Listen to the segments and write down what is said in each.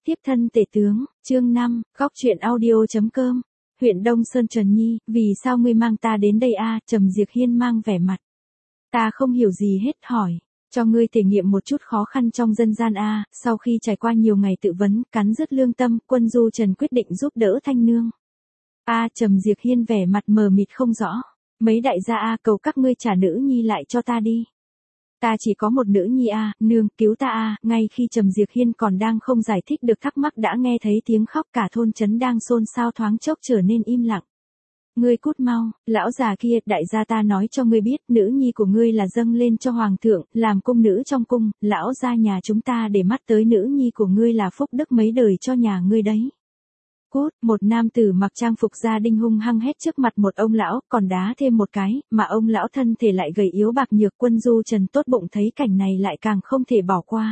Tiếp thân tể tướng, chương 5, góc truyện audio.com. Huyện Đông Sơn. Trần Nhi, vì sao ngươi mang ta đến đây a? Trầm Diệp Hiên mang vẻ mặt. Ta không hiểu gì hết, hỏi. Cho ngươi thể nghiệm một chút khó khăn trong dân gian a. Sau khi trải qua nhiều ngày tự vấn, cắn rứt lương tâm, Quân Du Trần quyết định giúp đỡ Thanh Nương. Trầm Diệp Hiên vẻ mặt mờ mịt không rõ. Mấy đại gia cầu các ngươi trả nữ nhi lại cho ta đi. Ta chỉ có một nữ nhi nương, cứu ta Ngay khi Trầm Diệp Hiên còn đang không giải thích được thắc mắc đã nghe thấy tiếng khóc, cả thôn trấn đang xôn xao thoáng chốc trở nên im lặng. Ngươi cút mau, lão già kia, đại gia ta nói cho ngươi biết, nữ nhi của ngươi là dâng lên cho hoàng thượng, làm cung nữ trong cung, lão gia nhà chúng ta để mắt tới nữ nhi của ngươi là phúc đức mấy đời cho nhà ngươi đấy. Cút, một nam tử mặc trang phục gia đình hung hăng hét trước mặt một ông lão, còn đá thêm một cái, mà ông lão thân thể lại gầy yếu bạc nhược. Quân Du Trần tốt bụng thấy cảnh này lại càng không thể bỏ qua.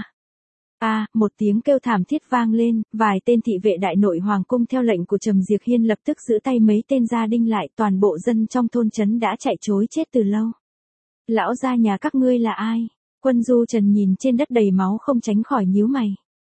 Một tiếng kêu thảm thiết vang lên, vài tên thị vệ đại nội hoàng cung theo lệnh của Trầm Diệp Hiên lập tức giữ tay mấy tên gia đình lại, toàn bộ dân trong thôn trấn đã chạy trối chết từ lâu. Lão gia nhà các ngươi là ai? Quân Du Trần nhìn trên đất đầy máu không tránh khỏi nhíu mày.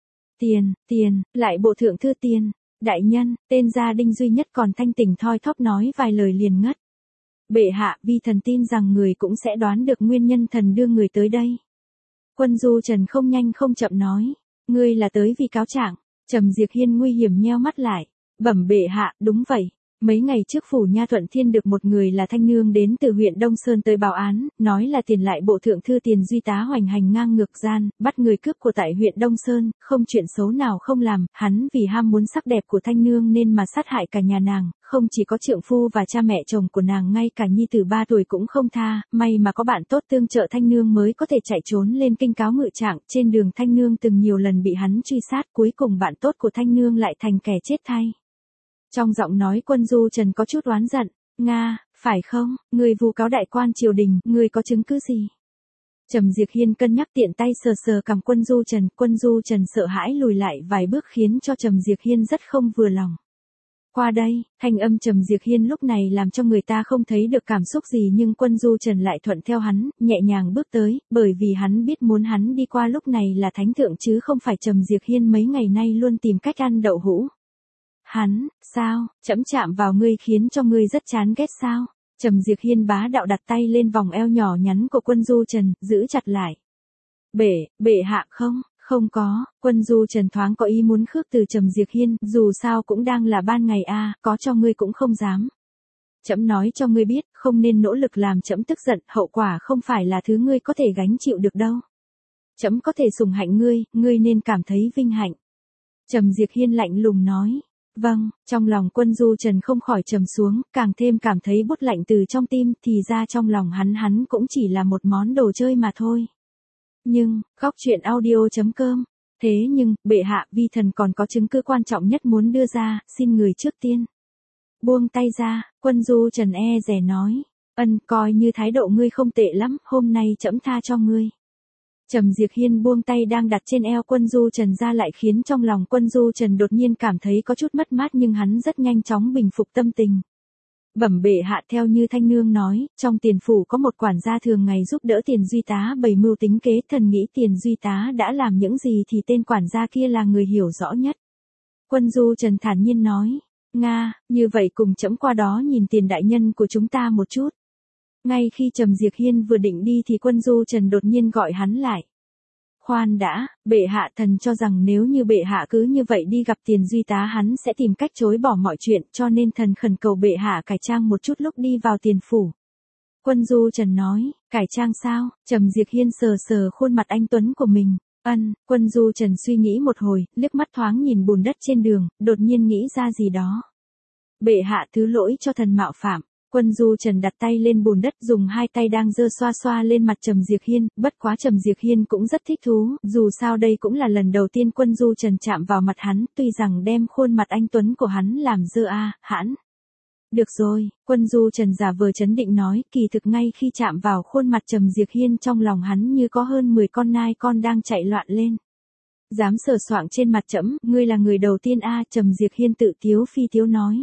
Tiền, lại bộ thượng thư Tiền. Đại nhân, tên gia đình duy nhất còn thanh tỉnh thoi thóp nói vài lời liền ngất. Bệ hạ, vi thần tin rằng người cũng sẽ đoán được nguyên nhân thần đưa người tới đây. Quân Du Trần không nhanh không chậm nói. Ngươi là tới vì cáo trạng. Trầm Diệp Hiên nguy hiểm nheo mắt lại. Bẩm bệ hạ, đúng vậy. Mấy ngày trước phủ nha Thuận Thiên được một người là Thanh Nương đến từ huyện Đông Sơn tới báo án, nói là Tiền lại bộ thượng thư Tiền Duy Tá hoành hành ngang ngược gian, bắt người cướp của tại huyện Đông Sơn, không chuyện xấu nào không làm, hắn vì ham muốn sắc đẹp của Thanh Nương nên mà sát hại cả nhà nàng, không chỉ có trượng phu và cha mẹ chồng của nàng, ngay cả nhi tử 3 tuổi cũng không tha, may mà có bạn tốt tương trợ Thanh Nương mới có thể chạy trốn lên kinh cáo ngự trạng. Trên đường Thanh Nương từng nhiều lần bị hắn truy sát, cuối cùng bạn tốt của Thanh Nương lại thành kẻ chết thay. Trong giọng nói Quân Du Trần có chút oán giận. Nga, phải không, người vu cáo đại quan triều đình, người có chứng cứ gì? Trầm Diệp Hiên cân nhắc tiện tay sờ sờ cằm Quân Du Trần sợ hãi lùi lại vài bước khiến cho Trầm Diệp Hiên rất không vừa lòng. Qua đây, thanh âm Trầm Diệp Hiên lúc này làm cho người ta không thấy được cảm xúc gì, nhưng Quân Du Trần lại thuận theo hắn, nhẹ nhàng bước tới, bởi vì hắn biết muốn hắn đi qua lúc này là thánh thượng chứ không phải Trầm Diệp Hiên mấy ngày nay luôn tìm cách ăn đậu hũ. Hắn, sao, trẫm chạm vào ngươi khiến cho ngươi rất chán ghét sao? Trầm Diệp Hiên bá đạo đặt tay lên vòng eo nhỏ nhắn của Quân Du Trần, giữ chặt lại. Bệ hạ không có. Quân Du Trần thoáng có ý muốn khước từ Trầm Diệp Hiên, dù sao cũng đang là ban ngày có cho ngươi cũng không dám. Trẫm nói cho ngươi biết, không nên nỗ lực làm trẫm tức giận, hậu quả không phải là thứ ngươi có thể gánh chịu được đâu. Trẫm có thể sủng hạnh ngươi nên cảm thấy vinh hạnh. Trầm Diệp Hiên lạnh lùng nói. Vâng, trong lòng Quân Du Trần không khỏi trầm xuống, càng thêm cảm thấy bút lạnh từ trong tim, thì ra trong lòng hắn cũng chỉ là một món đồ chơi mà thôi. Nhưng, góc truyện audio.com. Thế nhưng, bệ hạ, vi thần còn có chứng cứ quan trọng nhất muốn đưa ra, xin người trước tiên. Buông tay ra, Quân Du Trần dè nói. Coi như thái độ ngươi không tệ lắm, hôm nay trẫm tha cho ngươi. Trầm Diệp Hiên buông tay đang đặt trên eo Quân Du Trần ra lại khiến trong lòng Quân Du Trần đột nhiên cảm thấy có chút mất mát, nhưng hắn rất nhanh chóng bình phục tâm tình. Bẩm bệ hạ, theo như Thanh Nương nói, trong Tiền phủ có một quản gia thường ngày giúp đỡ Tiền Duy Tá bày mưu tính kế, thần nghĩ Tiền Duy Tá đã làm những gì thì tên quản gia kia là người hiểu rõ nhất. Quân Du Trần thản nhiên nói. Nga, như vậy cùng trẫm qua đó nhìn Tiền đại nhân của chúng ta một chút. Ngay khi Trầm Diệp Hiên vừa định đi thì Quân Du Trần đột nhiên gọi hắn lại. Khoan đã, bệ hạ, thần cho rằng nếu như bệ hạ cứ như vậy đi gặp Tiền Duy Tá hắn sẽ tìm cách chối bỏ mọi chuyện, cho nên thần khẩn cầu bệ hạ cải trang một chút lúc đi vào Tiền phủ. Quân Du Trần nói. Cải trang sao? Trầm Diệp Hiên sờ sờ khuôn mặt anh tuấn của mình. Quân Du Trần suy nghĩ một hồi, liếc mắt thoáng nhìn bùn đất trên đường, đột nhiên nghĩ ra gì đó. Bệ hạ thứ lỗi cho thần mạo phạm. Quân Du Trần đặt tay lên bùn đất, dùng hai tay đang giơ xoa xoa lên mặt Trầm Diệp Hiên, bất quá Trầm Diệp Hiên cũng rất thích thú, dù sao đây cũng là lần đầu tiên Quân Du Trần chạm vào mặt hắn, tuy rằng đem khuôn mặt anh tuấn của hắn làm dơ hãn. Được rồi, Quân Du Trần giả vờ trấn định nói, kỳ thực ngay khi chạm vào khuôn mặt Trầm Diệp Hiên trong lòng hắn như có hơn 10 con nai con đang chạy loạn lên. Dám sờ soạng trên mặt trẫm, ngươi là người đầu tiên Trầm Diệp Hiên tự tiếu phi tiếu nói.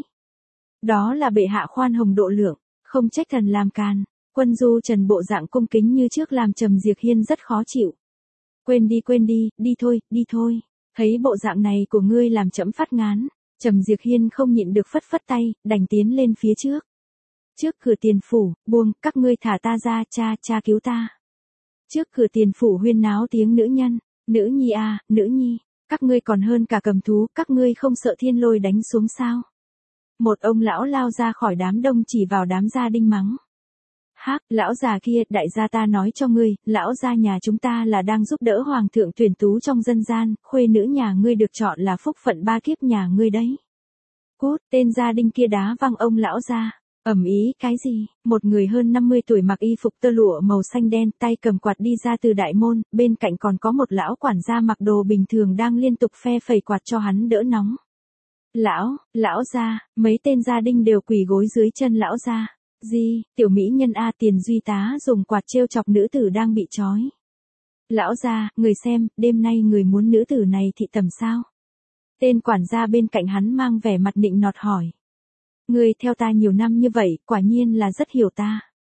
Đó là bệ hạ khoan hồng độ lượng, không trách thần làm càn. Quân Du Trần bộ dạng cung kính như trước làm Trầm Diệp Hiên rất khó chịu. Quên đi, đi thôi. Thấy bộ dạng này của ngươi làm trẫm phát ngán. Trầm Diệt Hiên không nhịn được phất phất tay, đành tiến lên phía trước. Trước cửa tiền phủ, buông, các ngươi thả ta ra, cha cứu ta. Trước cửa tiền phủ huyên náo tiếng nữ nhân, nữ nhi à, nữ nhi, các ngươi còn hơn cả cầm thú, các ngươi không sợ thiên lôi đánh xuống sao? Một ông lão lao ra khỏi đám đông chỉ vào đám gia đinh mắng. Hắc, lão già kia, đại gia ta nói cho ngươi, lão gia nhà chúng ta là đang giúp đỡ hoàng thượng tuyển tú trong dân gian, khuê nữ nhà ngươi được chọn là phúc phận ba kiếp nhà ngươi đấy. Cút, tên gia đinh kia đá văng ông lão ra. Ầm ý, cái gì? Một người hơn 50 tuổi mặc y phục tơ lụa màu xanh đen, tay cầm quạt đi ra từ đại môn, bên cạnh còn có một lão quản gia mặc đồ bình thường đang liên tục phe phẩy quạt cho hắn đỡ nóng. Lão gia, mấy tên gia đinh đều quỳ gối dưới chân lão gia. Gì, tiểu mỹ nhân A Tiền Duy tá dùng quạt trêu chọc nữ tử đang bị trói. Lão gia, người xem, đêm nay người muốn nữ tử này thị tầm sao? Tên quản gia bên cạnh hắn mang vẻ mặt nịnh nọt hỏi. Người theo ta nhiều năm như vậy, quả nhiên là rất hiểu ta.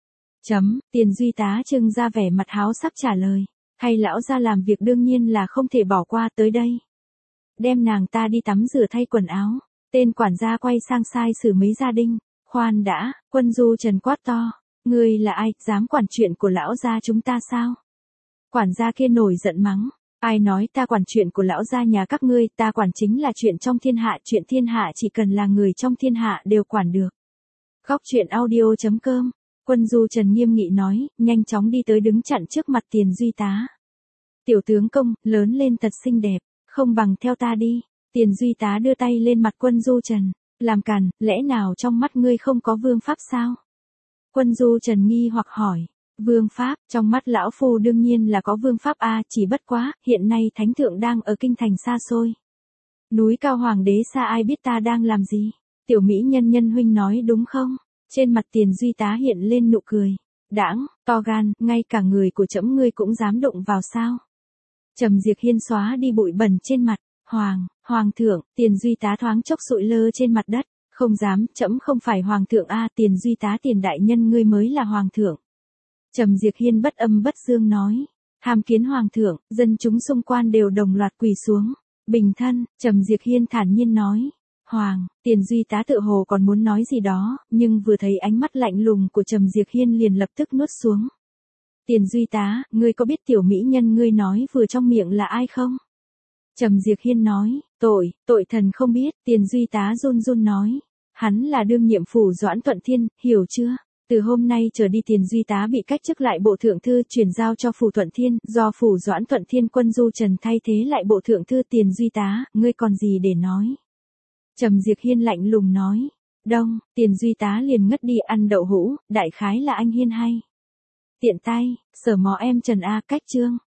Tiền Duy tá trưng ra vẻ mặt háo sắc trả lời. Hay lão gia làm việc đương nhiên là không thể bỏ qua, tới đây. Đem nàng ta đi tắm rửa thay quần áo. Tên quản gia quay sang sai xử mấy gia đinh. Khoan đã, Quân Du Trần quát to. Ngươi là ai, dám quản chuyện của lão gia chúng ta sao? Quản gia kia nổi giận mắng. Ai nói ta quản chuyện của lão gia nhà các ngươi, ta quản chính là chuyện trong thiên hạ, chuyện thiên hạ chỉ cần là người trong thiên hạ đều quản được. Góc truyện audio.com, Quân Du Trần nghiêm nghị nói, nhanh chóng đi tới đứng chặn trước mặt Tiền Duy tá. Tiểu tướng công, lớn lên thật xinh đẹp, không bằng theo ta đi. Tiền Duy tá đưa tay lên mặt Quân Du Trần, làm càn, lẽ nào trong mắt ngươi không có vương pháp sao? Quân Du Trần nghi hoặc hỏi. Vương pháp, trong mắt lão phu đương nhiên là có vương pháp a, chỉ bất quá, hiện nay thánh thượng đang ở kinh thành xa xôi. Núi cao hoàng đế xa ai biết ta đang làm gì? Tiểu mỹ nhân nhân huynh nói đúng không? Trên mặt Tiền Duy tá hiện lên nụ cười. Đãng, to gan, ngay cả người của trẫm ngươi cũng dám đụng vào sao? Trầm Diệt Hiên xóa đi bụi bẩn trên mặt. Hoàng thượng, Tiền Duy tá thoáng chốc sụi lơ trên mặt đất. Không dám, trẫm không phải hoàng thượng a, Tiền Duy tá Tiền đại nhân ngươi mới là hoàng thượng. Trầm Diệt Hiên bất âm bất dương nói. Tham kiến hoàng thượng, dân chúng xung quanh đều đồng loạt quỳ xuống. Bình thân, Trầm Diệt Hiên thản nhiên nói. Tiền Duy tá tự hồ còn muốn nói gì đó, nhưng vừa thấy ánh mắt lạnh lùng của Trầm Diệt Hiên liền lập tức nuốt xuống. Tiền Duy tá, ngươi có biết tiểu mỹ nhân ngươi nói vừa trong miệng là ai không? Trầm Diệt Hiên nói, tội thần không biết, Tiền Duy tá run run nói. Hắn là đương nhiệm phủ Doãn Thuận Thiên, hiểu chưa? Từ hôm nay trở đi Tiền Duy tá bị cách chức lại bộ thượng thư chuyển giao cho phủ Thuận Thiên, do phủ Doãn Thuận Thiên Quân Du Trần thay thế lại bộ thượng thư. Tiền Duy tá, ngươi còn gì để nói? Trầm Diệt Hiên lạnh lùng nói. Đông, Tiền Duy tá liền ngất đi ăn đậu hũ, đại khái là anh Hiên hay. Tiện tay, sở mò em Trần A cách chương.